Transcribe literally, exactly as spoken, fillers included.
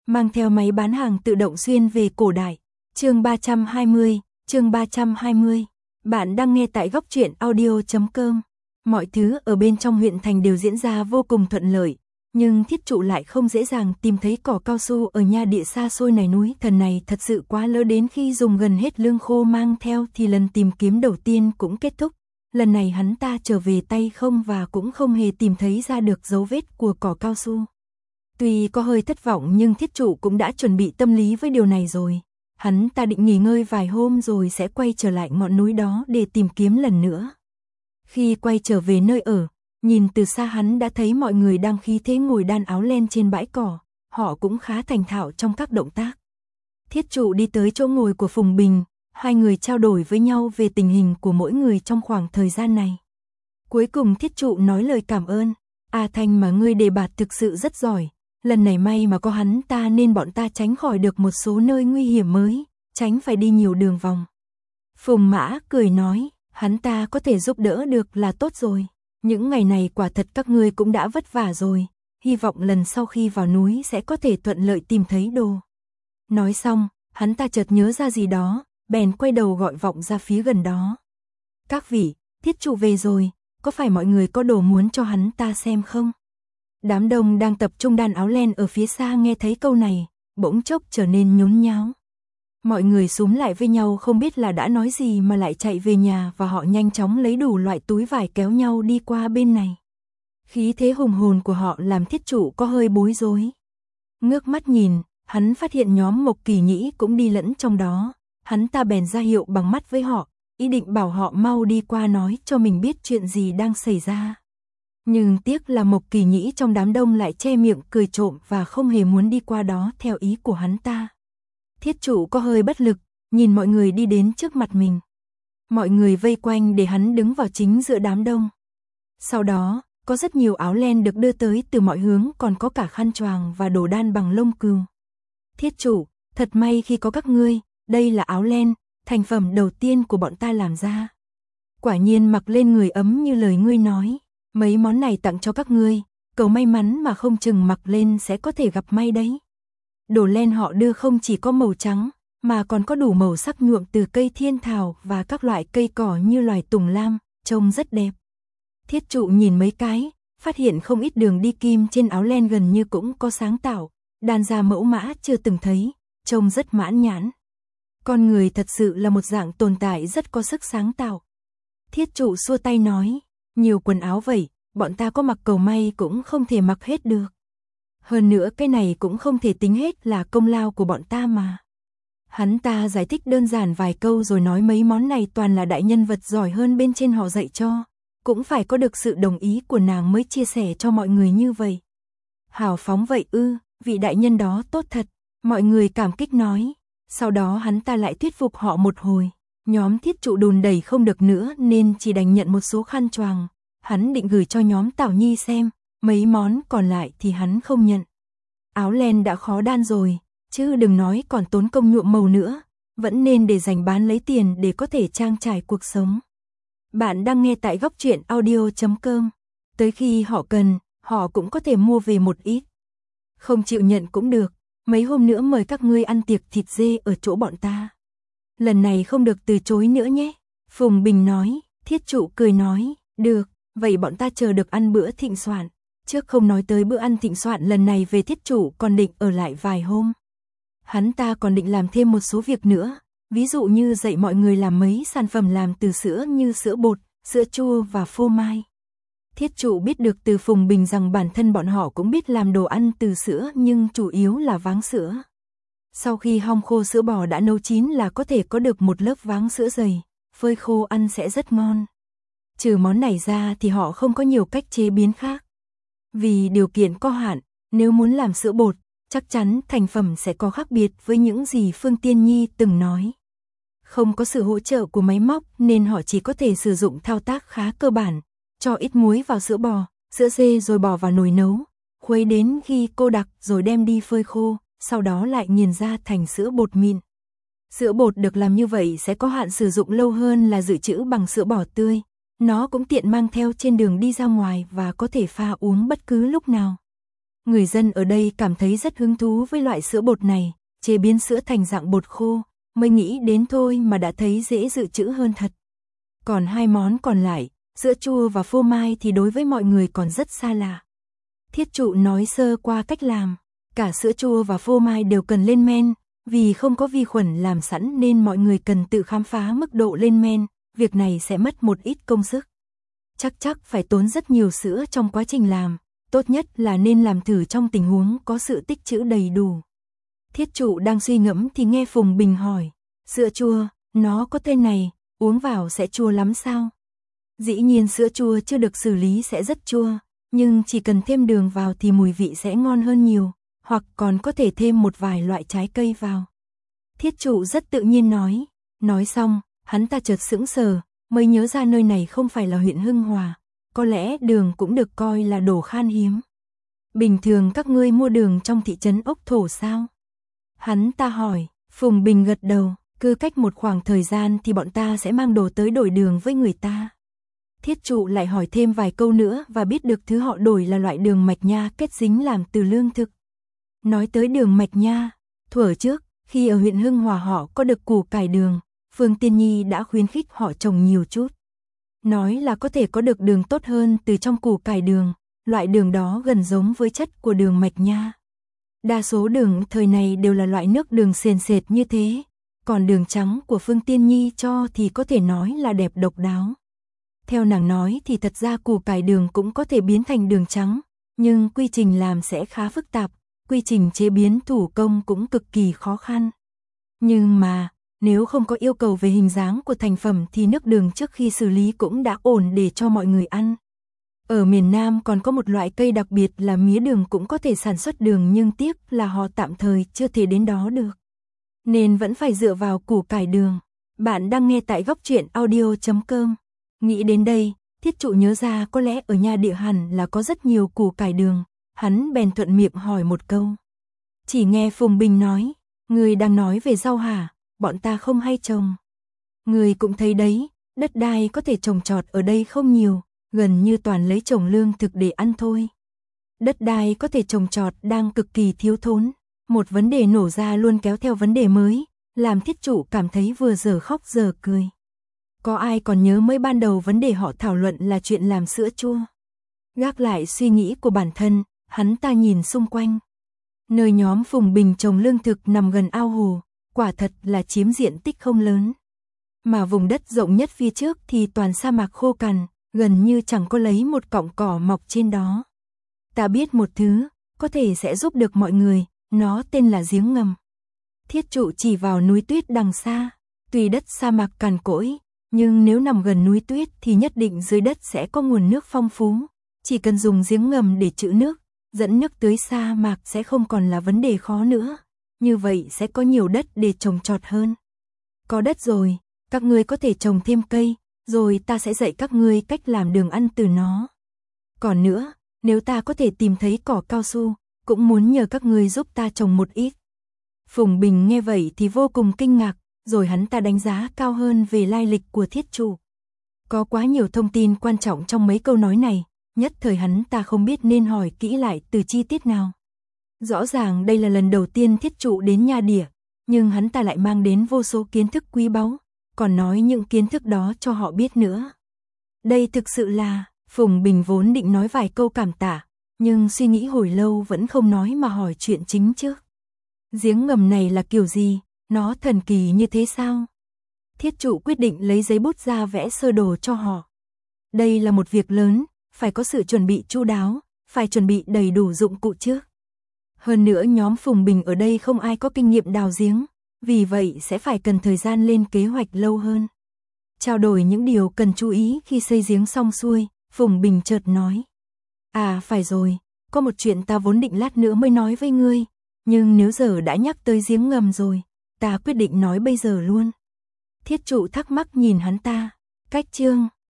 mang theo máy bán hàng tự động xuyên về cổ đại. Chương ba trăm hai mươi, chương ba trăm hai mươi. Bạn đang nghe tại góc truyện audio chấm com. Mọi thứ ở bên trong huyện thành đều diễn ra vô cùng thuận lợi, nhưng Thiết Trụ lại không dễ dàng tìm thấy cỏ cao su ở nha địa xa xôi này. Núi thần này thật sự quá lớn, đến khi dùng gần hết lương khô mang theo thì lần tìm kiếm đầu tiên cũng kết thúc. Lần này hắn ta trở về tay không và cũng không hề tìm thấy ra được dấu vết của cỏ cao su. Tuy có hơi thất vọng nhưng Thiết Trụ cũng đã chuẩn bị tâm lý với điều này rồi. Hắn ta định nghỉ ngơi vài hôm rồi sẽ quay trở lại ngọn núi đó để tìm kiếm lần nữa. Khi quay trở về nơi ở, nhìn từ xa hắn đã thấy mọi người đang khí thế ngồi đan áo len trên bãi cỏ, họ cũng khá thành thạo trong các động tác. Thiết Trụ đi tới chỗ ngồi của Phùng Bình, hai người trao đổi với nhau về tình hình của mỗi người trong khoảng thời gian này. Cuối cùng Thiết Trụ nói lời cảm ơn, "A Thanh mà ngươi đề bạt thực sự rất giỏi, lần này may mà có hắn ta nên bọn ta tránh khỏi được một số nơi nguy hiểm mới, tránh phải đi nhiều đường vòng." Phùng Mã cười nói, "Hắn ta có thể giúp đỡ được là tốt rồi. Những ngày này quả thật các ngươi cũng đã vất vả rồi, hy vọng lần sau khi vào núi sẽ có thể thuận lợi tìm thấy đồ." Nói xong, hắn ta chợt nhớ ra gì đó, bèn quay đầu gọi vọng ra phía gần đó. "Các vị, Thiết Trụ về rồi, có phải mọi người có đồ muốn cho hắn ta xem không?" Đám đông đang tập trung đan áo len ở phía xa nghe thấy câu này, bỗng chốc trở nên nhốn nháo. Mọi người xúm lại với nhau không biết là đã nói gì mà lại chạy về nhà, và họ nhanh chóng lấy đủ loại túi vải kéo nhau đi qua bên này. Khí thế hùng hồn của họ làm Thiết Trụ có hơi bối rối. Ngước mắt nhìn, hắn phát hiện nhóm Mộc Kỳ Nhĩ cũng đi lẫn trong đó. Hắn ta bèn ra hiệu bằng mắt với họ, ý định bảo họ mau đi qua nói cho mình biết chuyện gì đang xảy ra. Nhưng tiếc là Mộc Kỳ Nhĩ trong đám đông lại che miệng cười trộm và không hề muốn đi qua đó theo ý của hắn ta. Thiết Trụ có hơi bất lực, nhìn mọi người đi đến trước mặt mình. Mọi người vây quanh để hắn đứng vào chính giữa đám đông. Sau đó, có rất nhiều áo len được đưa tới từ mọi hướng, còn có cả khăn choàng và đồ đan bằng lông cừu. "Thiết Trụ, thật may khi có các ngươi, đây là áo len, thành phẩm đầu tiên của bọn ta làm ra. Quả nhiên mặc lên người ấm như lời ngươi nói, mấy món này tặng cho các ngươi, cầu may mắn mà không chừng mặc lên sẽ có thể gặp may đấy." Đồ len họ đưa không chỉ có màu trắng, mà còn có đủ màu sắc nhuộm từ cây thiên thảo và các loại cây cỏ như loài tùng lam, trông rất đẹp. Thiết Trụ nhìn mấy cái, phát hiện không ít đường đi kim trên áo len gần như cũng có sáng tạo, đan ra mẫu mã chưa từng thấy, trông rất mãn nhãn. Con người thật sự là một dạng tồn tại rất có sức sáng tạo. Thiết Trụ xua tay nói, "Nhiều quần áo vậy, bọn ta có mặc cầu may cũng không thể mặc hết được. Hơn nữa cái này cũng không thể tính hết là công lao của bọn ta mà." Hắn ta giải thích đơn giản vài câu rồi nói mấy món này toàn là đại nhân vật giỏi hơn bên trên họ dạy cho, cũng phải có được sự đồng ý của nàng mới chia sẻ cho mọi người như vậy. "Hào phóng vậy ư, vị đại nhân đó tốt thật." Mọi người cảm kích nói. Sau đó hắn ta lại thuyết phục họ một hồi. Nhóm Thiết Trụ đùn đẩy không được nữa nên chỉ đành nhận một số khăn choàng. Hắn định gửi cho nhóm Tảo Nhi xem, mấy món còn lại thì hắn không nhận. Áo len đã khó đan rồi, chứ đừng nói còn tốn công nhuộm màu nữa, vẫn nên để dành bán lấy tiền để có thể trang trải cuộc sống. Bạn đang nghe tại góc truyện audio chấm com. Tới khi họ cần, họ cũng có thể mua về một ít. Không chịu nhận cũng được, mấy hôm nữa mời các ngươi ăn tiệc thịt dê ở chỗ bọn ta. Lần này không được từ chối nữa nhé." Phùng Bình nói. Thiết Trụ cười nói, "Được, vậy bọn ta chờ được ăn bữa thịnh soạn." Trước không nói tới bữa ăn thịnh soạn lần này về, Thiết Trụ còn định ở lại vài hôm. Hắn ta còn định làm thêm một số việc nữa, ví dụ như dạy mọi người làm mấy sản phẩm làm từ sữa như sữa bột, sữa chua và phô mai. Thiết Trụ biết được từ Phùng Bình rằng bản thân bọn họ cũng biết làm đồ ăn từ sữa nhưng chủ yếu là váng sữa. Sau khi hong khô sữa bò đã nấu chín là có thể có được một lớp váng sữa dày, phơi khô ăn sẽ rất ngon. Trừ món này ra thì họ không có nhiều cách chế biến khác. Vì điều kiện có hạn, nếu muốn làm sữa bột, chắc chắn thành phẩm sẽ có khác biệt với những gì Phương Tiên Nhi từng nói. Không có sự hỗ trợ của máy móc nên họ chỉ có thể sử dụng thao tác khá cơ bản, cho ít muối vào sữa bò, sữa dê rồi bỏ vào nồi nấu, khuấy đến khi cô đặc rồi đem đi phơi khô, sau đó lại nghiền ra thành sữa bột mịn. Sữa bột được làm như vậy sẽ có hạn sử dụng lâu hơn là dự trữ bằng sữa bò tươi. Nó cũng tiện mang theo trên đường đi ra ngoài và có thể pha uống bất cứ lúc nào. Người dân ở đây cảm thấy rất hứng thú với loại sữa bột này, chế biến sữa thành dạng bột khô, mới nghĩ đến thôi mà đã thấy dễ dự trữ hơn thật. Còn hai món còn lại, sữa chua và phô mai thì đối với mọi người còn rất xa lạ. Thiết trụ nói sơ qua cách làm, cả sữa chua và phô mai đều cần lên men, vì không có vi khuẩn làm sẵn nên mọi người cần tự khám phá mức độ lên men, việc này sẽ mất một ít công sức. Chắc chắc phải tốn rất nhiều sữa trong quá trình làm, tốt nhất là nên làm thử trong tình huống có sự tích trữ đầy đủ. Thiết trụ đang suy ngẫm thì nghe Phùng Bình hỏi, sữa chua, nó có tên này, uống vào sẽ chua lắm sao? Dĩ nhiên sữa chua chưa được xử lý sẽ rất chua, nhưng chỉ cần thêm đường vào thì mùi vị sẽ ngon hơn nhiều, hoặc còn có thể thêm một vài loại trái cây vào. Thiết trụ rất tự nhiên nói, nói xong, hắn ta chợt sững sờ, mới nhớ ra nơi này không phải là huyện Hưng Hòa, có lẽ đường cũng được coi là đồ khan hiếm. Bình thường các ngươi mua đường trong thị trấn Ốc Thổ sao? Hắn ta hỏi, Phùng Bình gật đầu, cứ cách một khoảng thời gian thì bọn ta sẽ mang đồ tới đổi đường với người ta. Thiết trụ lại hỏi thêm vài câu nữa và biết được thứ họ đổi là loại đường mạch nha kết dính làm từ lương thực. Nói tới đường mạch nha, thuở trước, khi ở huyện Hưng Hòa họ có được củ cải đường, Phương Tiên Nhi đã khuyến khích họ trồng nhiều chút. Nói là có thể có được đường tốt hơn từ trong củ cải đường, loại đường đó gần giống với chất của đường mạch nha. Đa số đường thời này đều là loại nước đường sền sệt như thế, còn đường trắng của Phương Tiên Nhi cho thì có thể nói là đẹp độc đáo. Theo nàng nói thì thật ra củ cải đường cũng có thể biến thành đường trắng, nhưng quy trình làm sẽ khá phức tạp, quy trình chế biến thủ công cũng cực kỳ khó khăn. Nhưng mà, nếu không có yêu cầu về hình dáng của thành phẩm thì nước đường trước khi xử lý cũng đã ổn để cho mọi người ăn. Ở miền Nam còn có một loại cây đặc biệt là mía đường cũng có thể sản xuất đường nhưng tiếc là họ tạm thời chưa thể đến đó được. Nên vẫn phải dựa vào củ cải đường. Bạn đang nghe tại góc truyện audio chấm com. Nghĩ đến đây, Thiết trụ nhớ ra có lẽ ở nhà địa hẳn là có rất nhiều củ cải đường. Hắn bèn thuận miệng hỏi một câu. Chỉ nghe Phùng Bình nói, người đang nói về rau hả, bọn ta không hay trồng. Người cũng thấy đấy, đất đai có thể trồng trọt ở đây không nhiều, gần như toàn lấy trồng lương thực để ăn thôi. Đất đai có thể trồng trọt đang cực kỳ thiếu thốn, một vấn đề nổ ra luôn kéo theo vấn đề mới, làm Thiết trụ cảm thấy vừa giờ khóc giờ cười. Có ai còn nhớ mới ban đầu vấn đề họ thảo luận là chuyện làm sữa chua? Gác lại suy nghĩ của bản thân, hắn ta nhìn xung quanh. Nơi nhóm Phùng Bình trồng lương thực nằm gần ao hồ, quả thật là chiếm diện tích không lớn. Mà vùng đất rộng nhất phía trước thì toàn sa mạc khô cằn, gần như chẳng có lấy một cọng cỏ mọc trên đó. Ta biết một thứ, có thể sẽ giúp được mọi người, nó tên là giếng ngầm. Thiết trụ chỉ vào núi tuyết đằng xa, tuy đất sa mạc cằn cỗi, nhưng nếu nằm gần núi tuyết thì nhất định dưới đất sẽ có nguồn nước phong phú, chỉ cần dùng giếng ngầm để trữ nước, dẫn nước tới sa mạc sẽ không còn là vấn đề khó nữa, như vậy sẽ có nhiều đất để trồng trọt hơn. Có đất rồi, các ngươi có thể trồng thêm cây, rồi ta sẽ dạy các ngươi cách làm đường ăn từ nó. Còn nữa, nếu ta có thể tìm thấy cỏ cao su, cũng muốn nhờ các ngươi giúp ta trồng một ít. Phùng Bình nghe vậy thì vô cùng kinh ngạc, rồi hắn ta đánh giá cao hơn về lai lịch của Thiết trụ. Có quá nhiều thông tin quan trọng trong mấy câu nói này, nhất thời hắn ta không biết nên hỏi kỹ lại từ chi tiết nào. Rõ ràng đây là lần đầu tiên Thiết trụ đến Nha Đỉa, nhưng hắn ta lại mang đến vô số kiến thức quý báu, còn nói những kiến thức đó cho họ biết nữa. Đây thực sự là, Phùng Bình vốn định nói vài câu cảm tạ, nhưng suy nghĩ hồi lâu vẫn không nói mà hỏi chuyện chính trước. Giếng ngầm này là kiểu gì, nó thần kỳ như thế sao? Thiết trụ quyết định lấy giấy bút ra vẽ sơ đồ cho họ. Đây là một việc lớn, phải có sự chuẩn bị chu đáo, phải chuẩn bị đầy đủ dụng cụ trước. Hơn nữa nhóm Phùng Bình ở đây không ai có kinh nghiệm đào giếng, vì vậy sẽ phải cần thời gian lên kế hoạch lâu hơn. Trao đổi những điều cần chú ý khi xây giếng xong xuôi, Phùng Bình chợt nói. À phải rồi, có một chuyện ta vốn định lát nữa mới nói với ngươi, nhưng nếu giờ đã nhắc tới giếng ngầm rồi, ta quyết định nói bây giờ luôn. Thiết trụ thắc mắc nhìn hắn ta, cách chương.